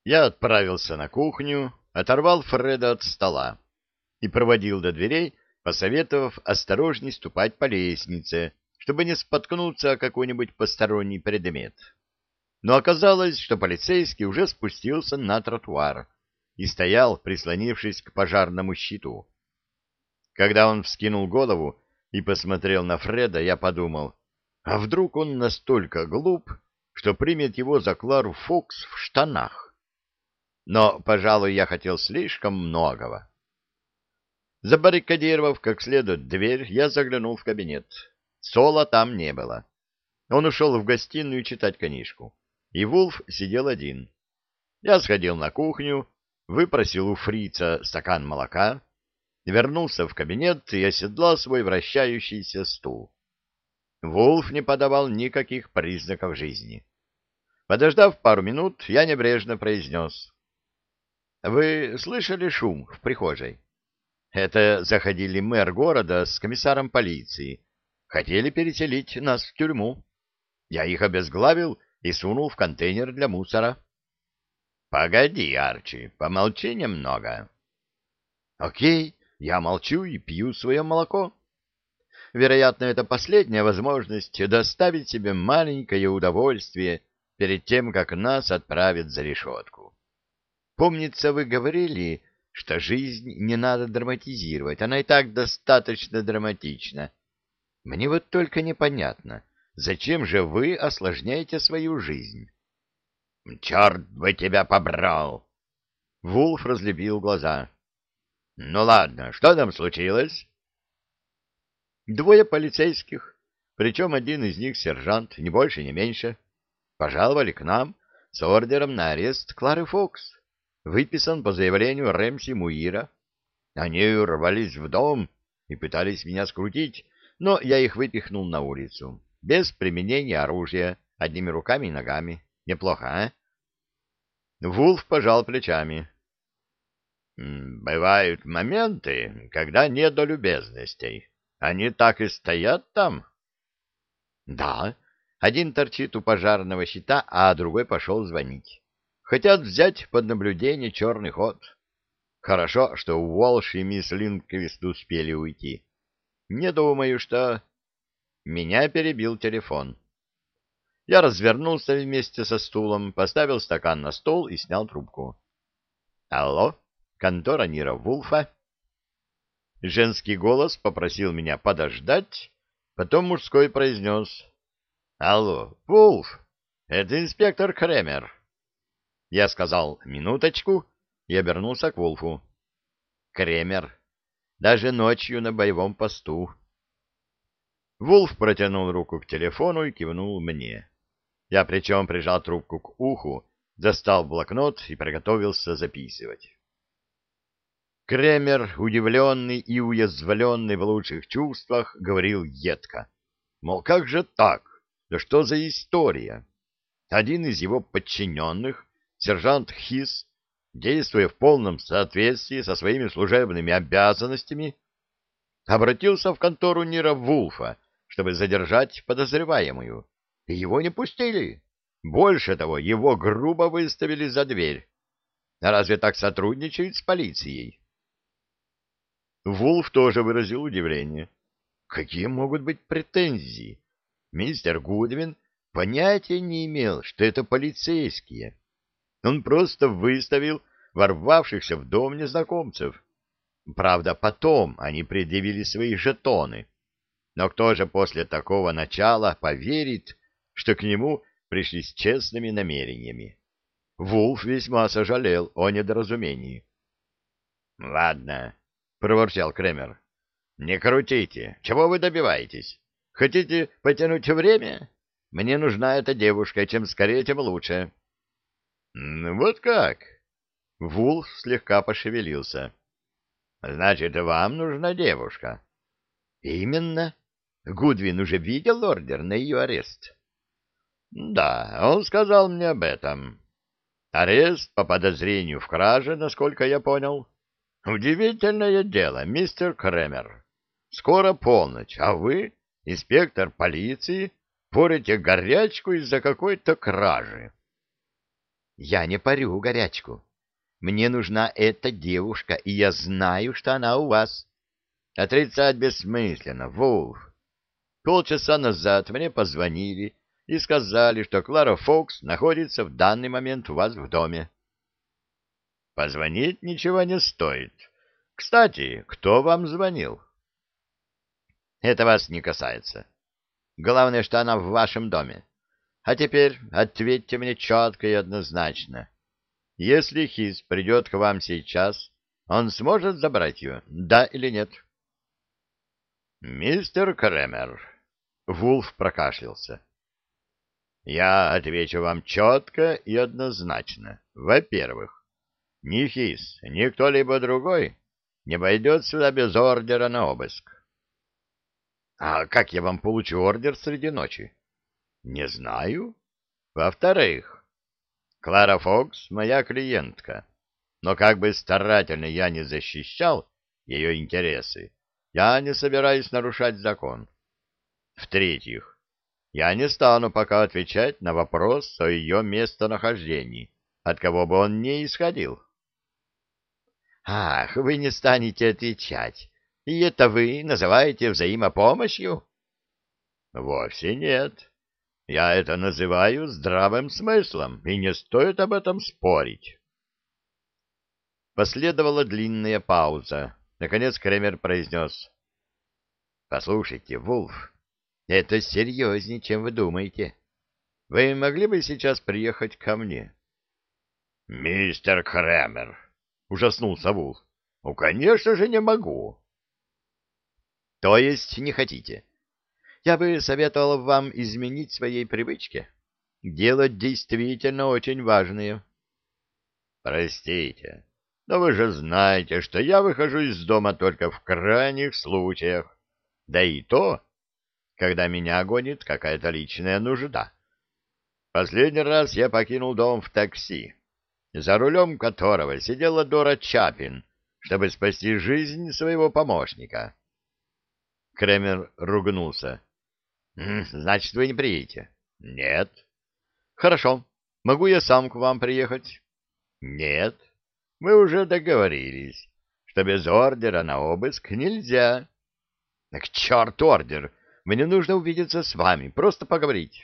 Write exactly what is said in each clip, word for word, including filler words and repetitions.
Я отправился на кухню, оторвал Фреда от стола и проводил до дверей, посоветовав осторожней ступать по лестнице, чтобы не споткнуться о какой-нибудь посторонний предмет. Но оказалось, что полицейский уже спустился на тротуар и стоял, прислонившись к пожарному щиту. Когда он вскинул голову и посмотрел на Фреда, я подумал, а вдруг он настолько глуп, что примет его за Клару Фокс в штанах? Но, пожалуй, я хотел слишком многого. Забаррикадировав как следует дверь, я заглянул в кабинет. Соло там не было. Он ушел в гостиную читать книжку, и Вулф сидел один. Я сходил на кухню, выпросил у фрица стакан молока, вернулся в кабинет и оседлал свой вращающийся стул. Вулф не подавал никаких признаков жизни. Подождав пару минут, я небрежно произнес: «Вы слышали шум в прихожей? Это заходили мэр города с комиссаром полиции. Хотели переселить нас в тюрьму. Я их обезглавил и сунул в контейнер для мусора». «Погоди, Арчи, помолчи немного». «Окей, я молчу и пью свое молоко. Вероятно, это последняя возможность доставить себе маленькое удовольствие перед тем, как нас отправят за решетку. Помнится, вы говорили, что жизнь не надо драматизировать, она и так достаточно драматична. Мне вот только непонятно, зачем же вы осложняете свою жизнь?» «Черт бы тебя побрал!» Вулф разлепил глаза. «Ну ладно, что там случилось?» Двое полицейских, причем один из них сержант, ни больше, ни меньше, пожаловали к нам с ордером на арест Клары Фокс. Выписан по заявлению Рэмси Муира. Они рвались в дом и пытались меня скрутить, но я их выпихнул на улицу, без применения оружия, одними руками и ногами. Неплохо, а? Вулф пожал плечами. «Бывают моменты, когда нет до любезностей. Они так и стоят там?» «Да, один торчит у пожарного щита, а другой пошел звонить. Хотят взять под наблюдение черный ход. Хорошо, что Уолш и мисс Линквист успели уйти. Не думаю, что...» Меня перебил телефон. Я развернулся вместе со стулом, поставил стакан на стол и снял трубку. «Алло, контора Нира Вулфа?» Женский голос попросил меня подождать, потом мужской произнес: «Алло, Вулф, это инспектор Кремер». Я сказал «минуточку» и обернулся к Вулфу. «Кремер, даже ночью на боевом посту». Вулф протянул руку к телефону и кивнул мне. Я причем прижал трубку к уху, достал блокнот и приготовился записывать. Кремер, удивленный и уязвленный в лучших чувствах, говорил едко. Мол, как же так? Да что за история? Один из его подчиненных, сержант Хис, действуя в полном соответствии со своими служебными обязанностями, обратился в контору Нира Вулфа, чтобы задержать подозреваемую. И его не пустили. Больше того, его грубо выставили за дверь. Разве так сотрудничают с полицией? Вулф тоже выразил удивление. Какие могут быть претензии? Мистер Гудвин понятия не имел, что это полицейские. Он просто выставил ворвавшихся в дом незнакомцев. Правда, потом они предъявили свои жетоны. Но кто же после такого начала поверит, что к нему пришли с честными намерениями? Вулф весьма сожалел о недоразумении. — Ладно, — проворчал Кремер, — не крутите. Чего вы добиваетесь? Хотите потянуть время? Мне нужна эта девушка, чем скорее, тем лучше. — Вот как? Вулф слегка пошевелился. — Значит, вам нужна девушка? — Именно. Гудвин уже видел ордер на ее арест? — Да, он сказал мне об этом. Арест по подозрению в краже, насколько я понял. Удивительное дело, мистер Кремер. Скоро полночь, а вы, инспектор полиции, порите горячку из-за какой-то кражи. Я не парю горячку. Мне нужна эта девушка, и я знаю, что она у вас. Отрицать бессмысленно, Вулф. Полчаса назад мне позвонили и сказали, что Клара Фокс находится в данный момент у вас в доме. Позвонить ничего не стоит. Кстати, кто вам звонил? Это вас не касается. Главное, что она в вашем доме. А теперь ответьте мне четко и однозначно. Если Хиз придет к вам сейчас, он сможет забрать ее, да или нет? Мистер Кремер, Вулф прокашлялся. Я отвечу вам четко и однозначно. Во-первых, ни Хиз, ни кто-либо другой не войдет сюда без ордера на обыск. А как я вам получу ордер среди ночи? Не знаю. Во-вторых, Клара Фокс моя клиентка, но как бы старательно я не защищал ее интересы, я не собираюсь нарушать закон. В-третьих, я не стану пока отвечать на вопрос о ее местонахождении, от кого бы он ни исходил. Ах, вы не станете отвечать, и это вы называете взаимопомощью? Вовсе нет. Я это называю здравым смыслом, и не стоит об этом спорить. Последовала длинная пауза. Наконец Кремер произнес. Послушайте, Вулф, это серьезнее, чем вы думаете. Вы могли бы сейчас приехать ко мне? Мистер Кремер, ужаснулся Вулф. Ну, конечно же, не могу. То есть не хотите? Я бы советовал вам изменить своей привычке. Делать действительно очень важное. Простите, но вы же знаете, что я выхожу из дома только в крайних случаях. Да и то, когда меня гонит какая-то личная нужда. Последний раз я покинул дом в такси, за рулем которого сидела Дора Чапин, чтобы спасти жизнь своего помощника. Кремер ругнулся. Значит, вы не приедете? Нет. Хорошо. Могу я сам к вам приехать? Нет. Мы уже договорились, что без ордера на обыск нельзя. К черту ордер! Мне нужно увидеться с вами, просто поговорить.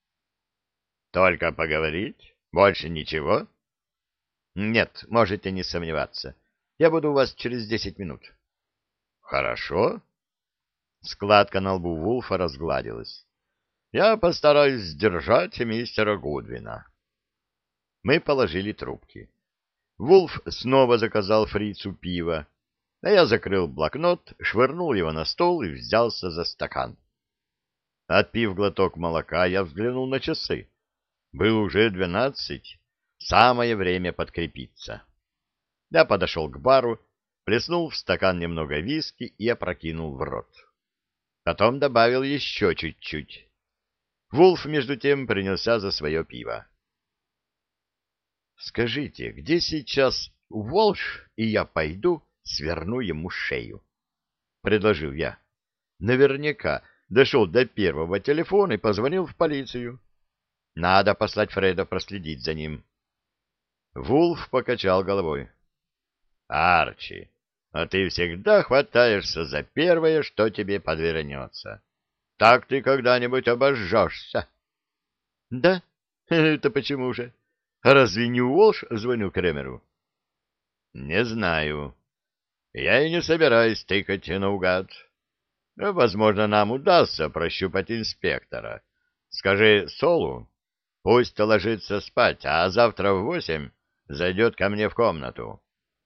Только поговорить? Больше ничего? Нет, можете не сомневаться. Я буду у вас через десять минут. Хорошо. Складка на лбу Вулфа разгладилась. Я постараюсь сдержать мистера Гудвина. Мы положили трубки. Вулф снова заказал фрицу пива, а я закрыл блокнот, швырнул его на стол и взялся за стакан. Отпив глоток молока, я взглянул на часы. Было уже двенадцать, самое время подкрепиться. Я подошел к бару, плеснул в стакан немного виски и опрокинул в рот. Потом добавил еще чуть-чуть. Вулф, между тем, принялся за свое пиво. — Скажите, где сейчас Волш, и я пойду сверну ему шею? — предложил я. Наверняка дошел до первого телефона и позвонил в полицию. Надо послать Фреда проследить за ним. Вулф покачал головой. — Арчи, а ты всегда хватаешься за первое, что тебе подвернется. Так ты когда-нибудь обожжешься. — Да? Это почему же? Разве не Уолш звонил Кремеру? — Не знаю. Я и не собираюсь тыкать наугад. Возможно, нам удастся прощупать инспектора. Скажи Солу, пусть ложится спать, а завтра в восемь зайдет ко мне в комнату.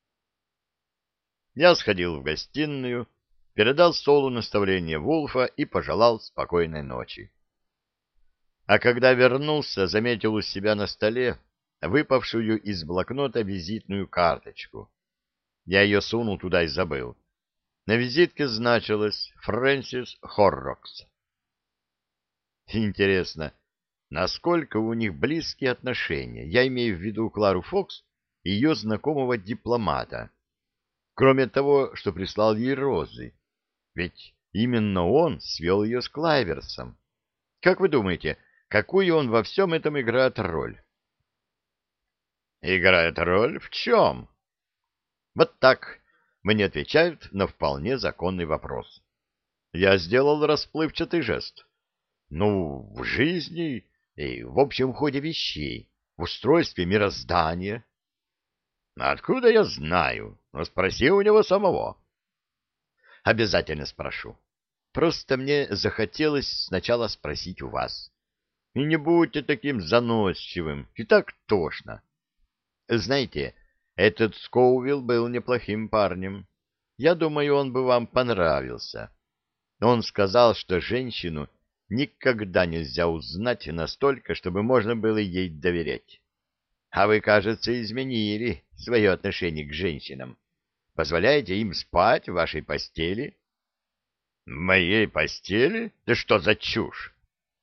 Я сходил в гостиную, передал Солу наставление Вулфа и пожелал спокойной ночи. А когда вернулся, заметил у себя на столе выпавшую из блокнота визитную карточку. Я ее сунул туда и забыл. На визитке значилось «Фрэнсис Хоррокс». Интересно, насколько у них близкие отношения? Я имею в виду Клару Фокс и ее знакомого дипломата. Кроме того, что прислал ей розы. Ведь именно он свел ее с Клайверсом. Как вы думаете, какую он во всем этом играет роль? Играет роль в чем? Вот так мне отвечают на вполне законный вопрос. Я сделал расплывчатый жест. Ну, в жизни и в общем ходе вещей, в устройстве мироздания. Откуда я знаю? Ну, спроси у него самого. Обязательно спрошу. Просто мне захотелось сначала спросить у вас. И не будьте таким заносчивым, и так тошно. Знаете, этот Скоувилл был неплохим парнем. Я думаю, он бы вам понравился. Он сказал, что женщину никогда нельзя узнать настолько, чтобы можно было ей доверять. А вы, кажется, изменили свое отношение к женщинам. Позволяете им спать в вашей постели? В моей постели? Да что за чушь?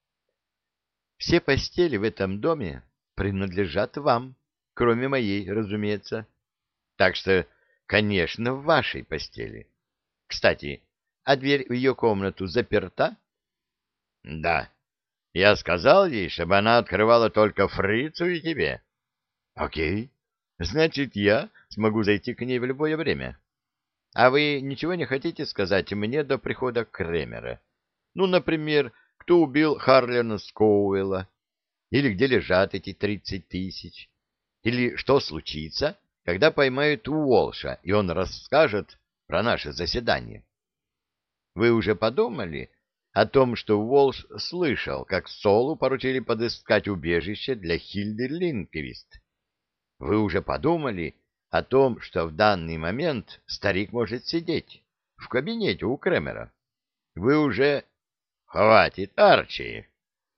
Все постели в этом доме принадлежат вам, кроме моей, разумеется. Так что, конечно, в вашей постели. Кстати, а дверь в ее комнату заперта? Да. Я сказал ей, чтобы она открывала только фрицу и тебе. Окей. Значит, я смогу зайти к ней в любое время. А вы ничего не хотите сказать мне до прихода Кремера? Ну, например, кто убил Харлена Скоуэлла? Или где лежат эти тридцать тысяч? Или что случится, когда поймают Уолша, и он расскажет про наше заседание? Вы уже подумали о том, что Уолш слышал, как Солу поручили подыскать убежище для Хильды Линквист? Вы уже подумали о том, что в данный момент старик может сидеть в кабинете у Кремера? Вы уже... Хватит, Арчи!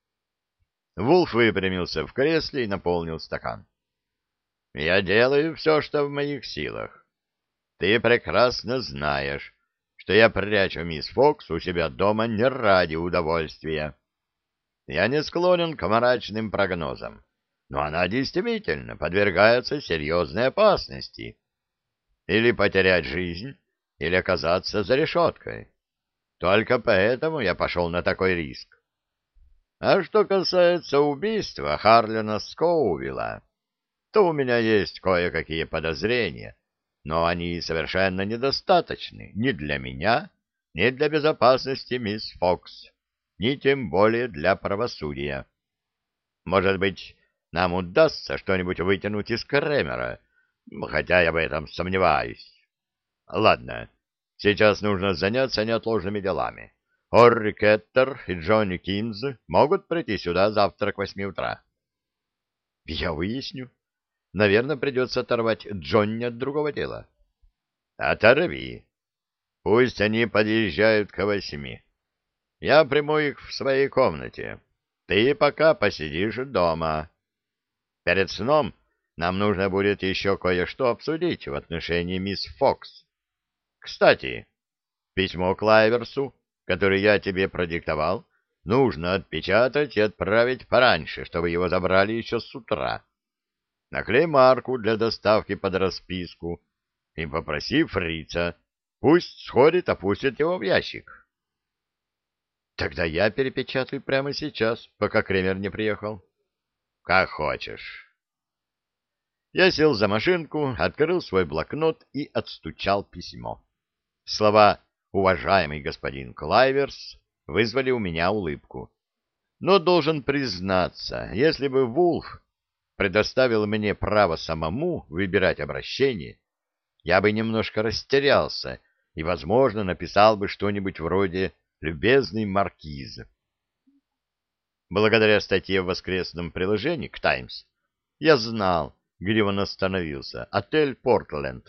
Вулф выпрямился в кресле и наполнил стакан. Я делаю все, что в моих силах. Ты прекрасно знаешь, что я прячу мисс Фокс у себя дома не ради удовольствия. Я не склонен к мрачным прогнозам, но она действительно подвергается серьезной опасности. Или потерять жизнь, или оказаться за решеткой. Только поэтому я пошел на такой риск. А что касается убийства Харлена Скоувилла, то у меня есть кое-какие подозрения, но они совершенно недостаточны ни для меня, ни для безопасности мисс Фокс, ни тем более для правосудия. Может быть, нам удастся что-нибудь вытянуть из Кремера, хотя я в этом сомневаюсь. Ладно, сейчас нужно заняться неотложными делами. Орри Кеттер и Джонни Кинз могут прийти сюда завтра к восьми утра. Я выясню. Наверное, придется оторвать Джонни от другого дела. Оторви. Пусть они подъезжают к восьми. Я приму их в своей комнате. Ты пока посидишь дома. Перед сном нам нужно будет еще кое-что обсудить в отношении мисс Фокс. Кстати, письмо Клайверсу, которое я тебе продиктовал, нужно отпечатать и отправить пораньше, чтобы его забрали еще с утра. Наклей марку для доставки под расписку и попроси фрица, пусть сходит, опустит его в ящик. Тогда я перепечатаю прямо сейчас, пока Кремер не приехал. Как хочешь. Я сел за машинку, открыл свой блокнот и отстучал письмо. Слова «уважаемый господин Клайверс» вызвали у меня улыбку. Но должен признаться, если бы Вулф предоставил мне право самому выбирать обращение, я бы немножко растерялся и, возможно, написал бы что-нибудь вроде «любезный маркиз». Благодаря статье в воскресном приложении к «Таймс» я знал, где он остановился, отель «Портленд».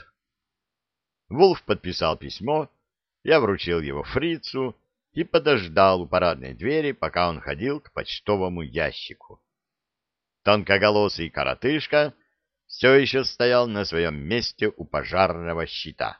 Вулф подписал письмо, я вручил его фрицу и подождал у парадной двери, пока он ходил к почтовому ящику. Тонкоголосый коротышка все еще стоял на своем месте у пожарного щита.